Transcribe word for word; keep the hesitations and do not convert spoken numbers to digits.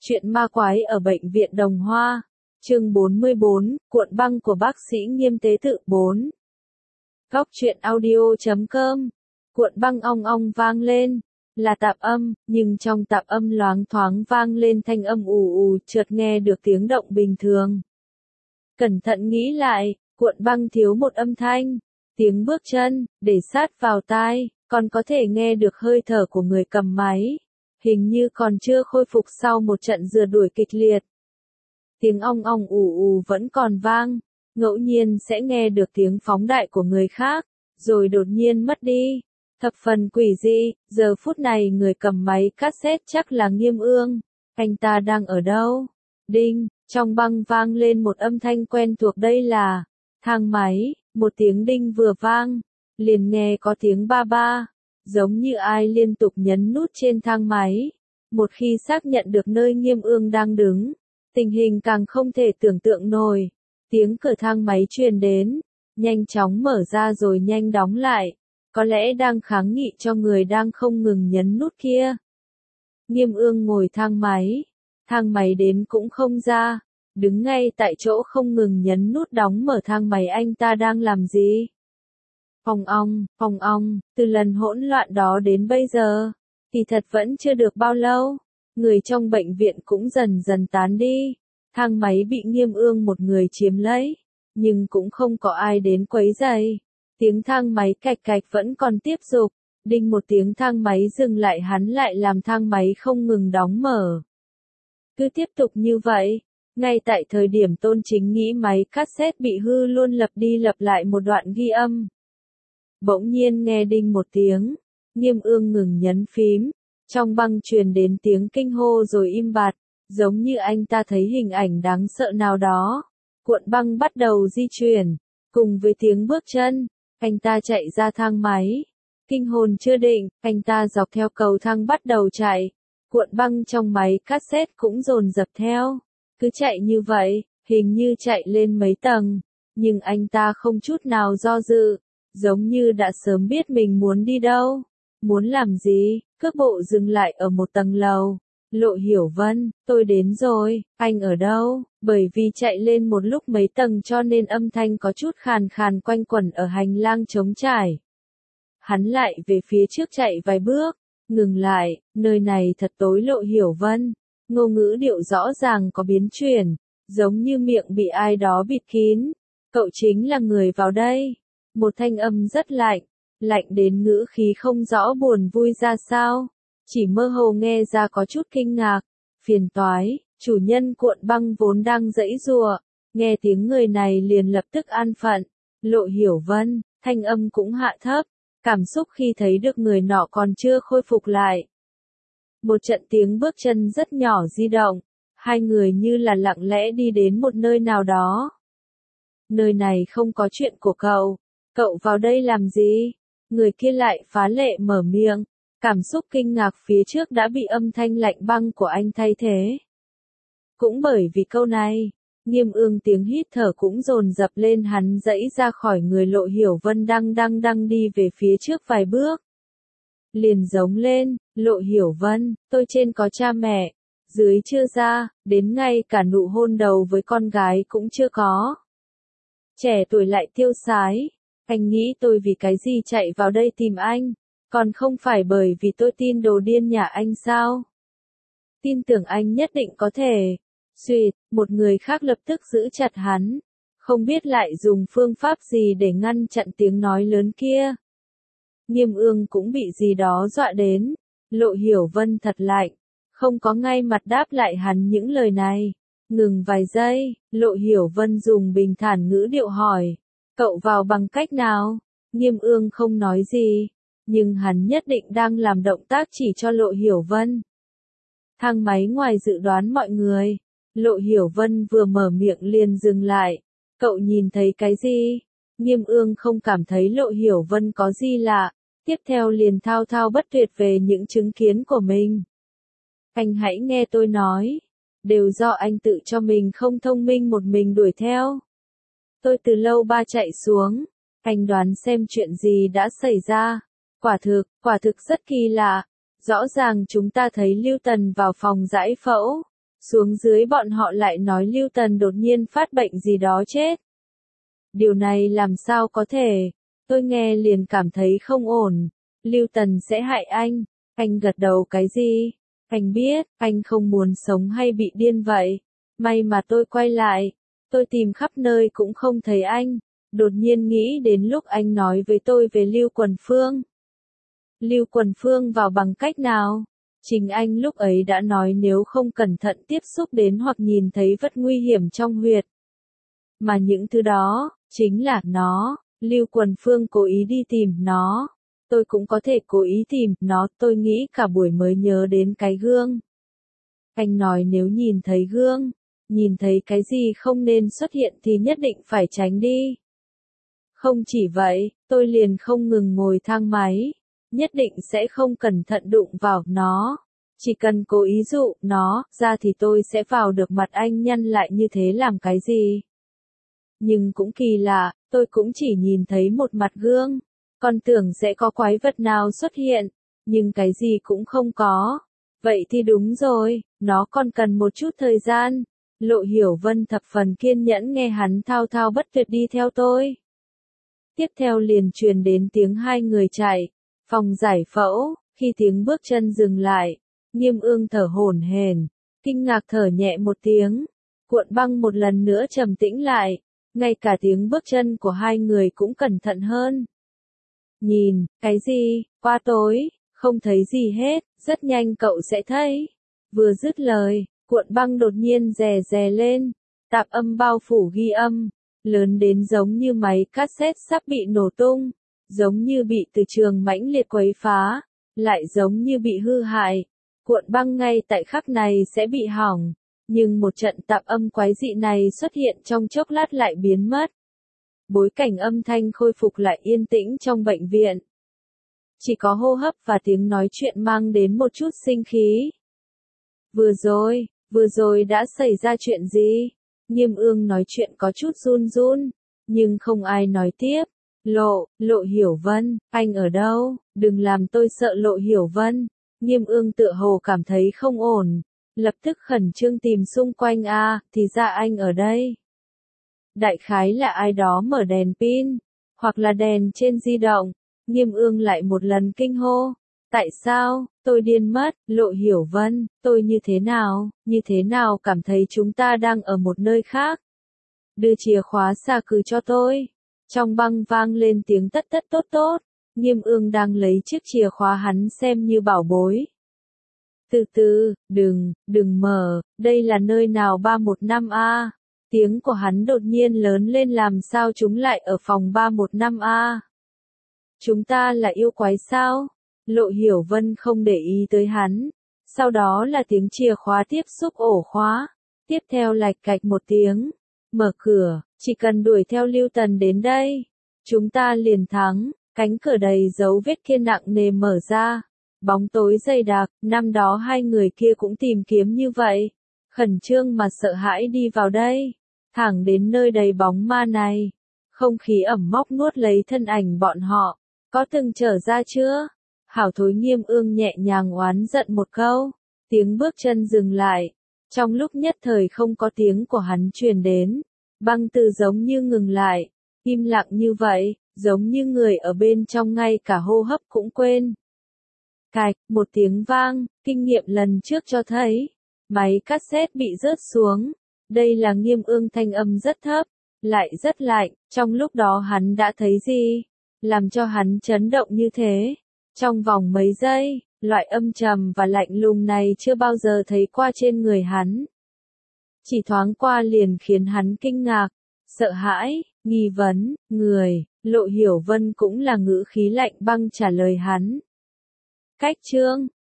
Chuyện ma quái ở bệnh viện Đồng Hoa. Chương bốn mươi bốn, cuộn băng của bác sĩ Nghiêm Tế Tự bốn. Góc truyện audio chấm com. Cuộn băng ong ong vang lên, là tạp âm, nhưng trong tạp âm loáng thoáng vang lên thanh âm ù ù, chợt nghe được tiếng động bình thường. Cẩn thận nghĩ lại, cuộn băng thiếu một âm thanh, tiếng bước chân, để sát vào tai, còn có thể nghe được hơi thở của người cầm máy. Hình như còn chưa khôi phục sau một trận rượt đuổi kịch liệt. Tiếng ong ong ù ù vẫn còn vang, ngẫu nhiên sẽ nghe được tiếng phóng đại của người khác, rồi đột nhiên mất đi. Thập phần quỷ dị, giờ phút này người cầm máy cassette chắc là Nghiêm Ương. Anh ta đang ở đâu? Đinh, trong băng vang lên một âm thanh quen thuộc, đây là thang máy. Một tiếng đinh vừa vang, liền nghe có tiếng ba ba. Giống như ai liên tục nhấn nút trên thang máy. Một khi xác nhận được nơi Nghiêm Ương đang đứng, tình hình càng không thể tưởng tượng nổi. Tiếng cửa thang máy truyền đến, nhanh chóng mở ra rồi nhanh đóng lại. Có lẽ đang kháng nghị cho người đang không ngừng nhấn nút kia. Nghiêm Ương ngồi thang máy, thang máy đến cũng không ra, đứng ngay tại chỗ không ngừng nhấn nút đóng mở thang máy. Anh ta đang làm gì? Ong ong, ong ong, từ lần hỗn loạn đó đến bây giờ, thì thật vẫn chưa được bao lâu, người trong bệnh viện cũng dần dần tán đi, thang máy bị Nghiêm Ương một người chiếm lấy, nhưng cũng không có ai đến quấy rầy. Tiếng thang máy cạch cạch vẫn còn tiếp tục, đinh một tiếng thang máy dừng lại, hắn lại làm thang máy không ngừng đóng mở. Cứ tiếp tục như vậy, ngay tại thời điểm Tôn Chính nghĩ máy cassette bị hư luôn, lặp đi lặp lại một đoạn ghi âm. Bỗng nhiên nghe đinh một tiếng, Nghiêm Ương ngừng nhấn phím, trong băng truyền đến tiếng kinh hô rồi im bặt, giống như anh ta thấy hình ảnh đáng sợ nào đó. Cuộn băng bắt đầu di chuyển, cùng với tiếng bước chân, anh ta chạy ra thang máy. Kinh hồn chưa định, anh ta dọc theo cầu thang bắt đầu chạy, cuộn băng trong máy cassette cũng dồn dập theo. Cứ chạy như vậy, hình như chạy lên mấy tầng, nhưng anh ta không chút nào do dự. Giống như đã sớm biết mình muốn đi đâu, muốn làm gì, cước bộ dừng lại ở một tầng lầu. Lộ Hiểu Vân, tôi đến rồi, anh ở đâu? Bởi vì chạy lên một lúc mấy tầng cho nên âm thanh có chút khàn khàn quanh quẩn ở hành lang trống trải. Hắn lại về phía trước chạy vài bước, ngừng lại, nơi này thật tối. Lộ Hiểu Vân, ngôn ngữ điệu rõ ràng có biến chuyển, giống như miệng bị ai đó bịt kín. Cậu chính là người vào đây. Một thanh âm rất lạnh, lạnh đến ngữ khí không rõ buồn vui ra sao, chỉ mơ hồ nghe ra có chút kinh ngạc. Phiền toái, chủ nhân cuộn băng vốn đang giãy giụa, nghe tiếng người này liền lập tức an phận. Lộ Hiểu Vân, thanh âm cũng hạ thấp, cảm xúc khi thấy được người nọ còn chưa khôi phục lại. Một trận tiếng bước chân rất nhỏ di động, hai người như là lặng lẽ đi đến một nơi nào đó. Nơi này không có chuyện của cậu. Cậu vào đây làm gì? Người kia lại phá lệ mở miệng, cảm xúc kinh ngạc phía trước đã bị âm thanh lạnh băng của anh thay thế. Cũng bởi vì câu này, Nghiêm Ương tiếng hít thở cũng dồn dập lên, hắn giãy ra khỏi người Lộ Hiểu Vân đang đang đang đi về phía trước vài bước. Liền giống lên, Lộ Hiểu Vân, tôi trên có cha mẹ, dưới chưa ra, đến ngay cả nụ hôn đầu với con gái cũng chưa có. Trẻ tuổi lại tiêu sái. Anh nghĩ tôi vì cái gì chạy vào đây tìm anh, còn không phải bởi vì tôi tin đồ điên nhà anh sao? Tin tưởng anh nhất định có thể. Xuyệt, một người khác lập tức giữ chặt hắn, không biết lại dùng phương pháp gì để ngăn chặn tiếng nói lớn kia. Nghiêm Ương cũng bị gì đó dọa đến, Lộ Hiểu Vân thật lạnh, không có ngay mặt đáp lại hắn những lời này. Ngừng vài giây, Lộ Hiểu Vân dùng bình thản ngữ điệu hỏi. Cậu vào bằng cách nào? Nghiêm Ương không nói gì, nhưng hắn nhất định đang làm động tác chỉ cho Lộ Hiểu Vân. Thang máy ngoài dự đoán mọi người. Lộ Hiểu Vân vừa mở miệng liền dừng lại. Cậu nhìn thấy cái gì? Nghiêm Ương không cảm thấy Lộ Hiểu Vân có gì lạ, tiếp theo liền thao thao bất tuyệt về những chứng kiến của mình. Anh hãy nghe tôi nói, đều do anh tự cho mình không thông minh một mình đuổi theo. Tôi từ lâu ba chạy xuống, anh đoán xem chuyện gì đã xảy ra. Quả thực, quả thực rất kỳ lạ. Rõ ràng chúng ta thấy Lưu Tần vào phòng giải phẫu, Xuống dưới bọn họ lại nói Lưu Tần đột nhiên phát bệnh gì đó chết. Điều này làm sao có thể, tôi nghe liền cảm thấy không ổn. Lưu Tần sẽ hại anh, anh gật đầu cái gì? Anh biết, anh không muốn sống hay bị điên vậy. May mà tôi quay lại, tôi tìm khắp nơi cũng không thấy anh. Đột nhiên nghĩ đến lúc anh nói với tôi về Lưu Quần Phương. Lưu Quần Phương vào bằng cách nào? Chính anh lúc ấy đã nói nếu không cẩn thận tiếp xúc đến hoặc nhìn thấy vật nguy hiểm trong huyệt. Mà những thứ đó, chính là nó. Lưu Quần Phương cố ý đi tìm nó. Tôi cũng có thể cố ý tìm nó, tôi nghĩ cả buổi mới nhớ đến cái gương. Anh nói nếu nhìn thấy gương, nhìn thấy cái gì không nên xuất hiện thì nhất định phải tránh đi. Không chỉ vậy, tôi liền không ngừng ngồi thang máy, nhất định sẽ không cẩn thận đụng vào nó. Chỉ cần cố ý dụ nó ra thì tôi sẽ vào được. Mặt anh nhăn lại như thế làm cái gì? Nhưng cũng kỳ lạ, tôi cũng chỉ nhìn thấy một mặt gương. Còn tưởng sẽ có quái vật nào xuất hiện, nhưng cái gì cũng không có. Vậy thì đúng rồi, nó còn cần một chút thời gian. Lộ Hiểu Vân thập phần kiên nhẫn nghe hắn thao thao bất tuyệt đi theo tôi. Tiếp theo liền truyền đến tiếng hai người chạy, phòng giải phẫu, khi tiếng bước chân dừng lại, Nghiêm Ương thở hổn hển, kinh ngạc thở nhẹ một tiếng, cuộn băng một lần nữa trầm tĩnh lại, ngay cả tiếng bước chân của hai người cũng cẩn thận hơn. Nhìn, cái gì, qua tối, không thấy gì hết, rất nhanh cậu sẽ thấy. Vừa dứt lời, cuộn băng đột nhiên rè rè lên, tạp âm bao phủ ghi âm, lớn đến giống như máy cassette sắp bị nổ tung, giống như bị từ trường mãnh liệt quấy phá, lại giống như bị hư hại. Cuộn băng ngay tại khắc này sẽ bị hỏng, nhưng một trận tạp âm quái dị này xuất hiện trong chốc lát lại biến mất. Bối cảnh âm thanh khôi phục lại yên tĩnh trong bệnh viện. Chỉ có hô hấp và tiếng nói chuyện mang đến một chút sinh khí. Vừa rồi, vừa rồi đã xảy ra chuyện gì? Nghiêm Ương nói chuyện có chút run run, nhưng không ai nói tiếp. Lộ, Lộ Hiểu Vân, anh ở đâu? Đừng làm tôi sợ Lộ Hiểu Vân. Nghiêm Ương tựa hồ cảm thấy không ổn, lập tức khẩn trương tìm xung quanh a, à, thì ra anh ở đây. Đại khái là ai đó mở đèn pin, hoặc là đèn trên di động. Nghiêm Ương lại một lần kinh hô. Tại sao, tôi điên mất, Lộ Hiểu Vân, tôi như thế nào, như thế nào cảm thấy chúng ta đang ở một nơi khác. Đưa chìa khóa xà cừ cho tôi. Trong băng vang lên tiếng tất tất tốt tốt. Nghiêm Ương đang lấy chiếc chìa khóa hắn xem như bảo bối. Từ từ, đừng, đừng mở, đây là nơi nào ba một năm a? Tiếng của hắn đột nhiên lớn lên làm sao chúng lại ở phòng ba một năm a? Chúng ta là yêu quái sao? Lộ Hiểu Vân không để ý tới hắn. Sau đó là tiếng chìa khóa tiếp xúc ổ khóa. Tiếp theo lạch cạch một tiếng. Mở cửa, chỉ cần đuổi theo Lưu Tần đến đây. Chúng ta liền thắng. Cánh cửa đầy dấu vết kia nặng nề mở ra. Bóng tối dày đặc, năm đó hai người kia cũng tìm kiếm như vậy. Khẩn trương mà sợ hãi đi vào đây. Thẳng đến nơi đầy bóng ma này. Không khí ẩm mốc nuốt lấy thân ảnh bọn họ. Có từng trở ra chưa? Hảo thối Nghiêm Ương nhẹ nhàng oán giận một câu. Tiếng bước chân dừng lại. Trong lúc nhất thời không có tiếng của hắn truyền đến. Băng từ giống như ngừng lại. Im lặng như vậy, giống như người ở bên trong ngay cả hô hấp cũng quên. Cạch, một tiếng vang, kinh nghiệm lần trước cho thấy. Máy cassette bị rớt xuống. Đây là Nghiêm Ương thanh âm rất thấp, lại rất lạnh. Trong lúc đó hắn đã thấy gì? Làm cho hắn chấn động như thế. Trong vòng mấy giây, loại âm trầm và lạnh lùng này chưa bao giờ thấy qua trên người hắn. Chỉ thoáng qua liền khiến hắn kinh ngạc, sợ hãi, nghi vấn, người, Lộ Hiểu Vân cũng là ngữ khí lạnh băng trả lời hắn. Cách chương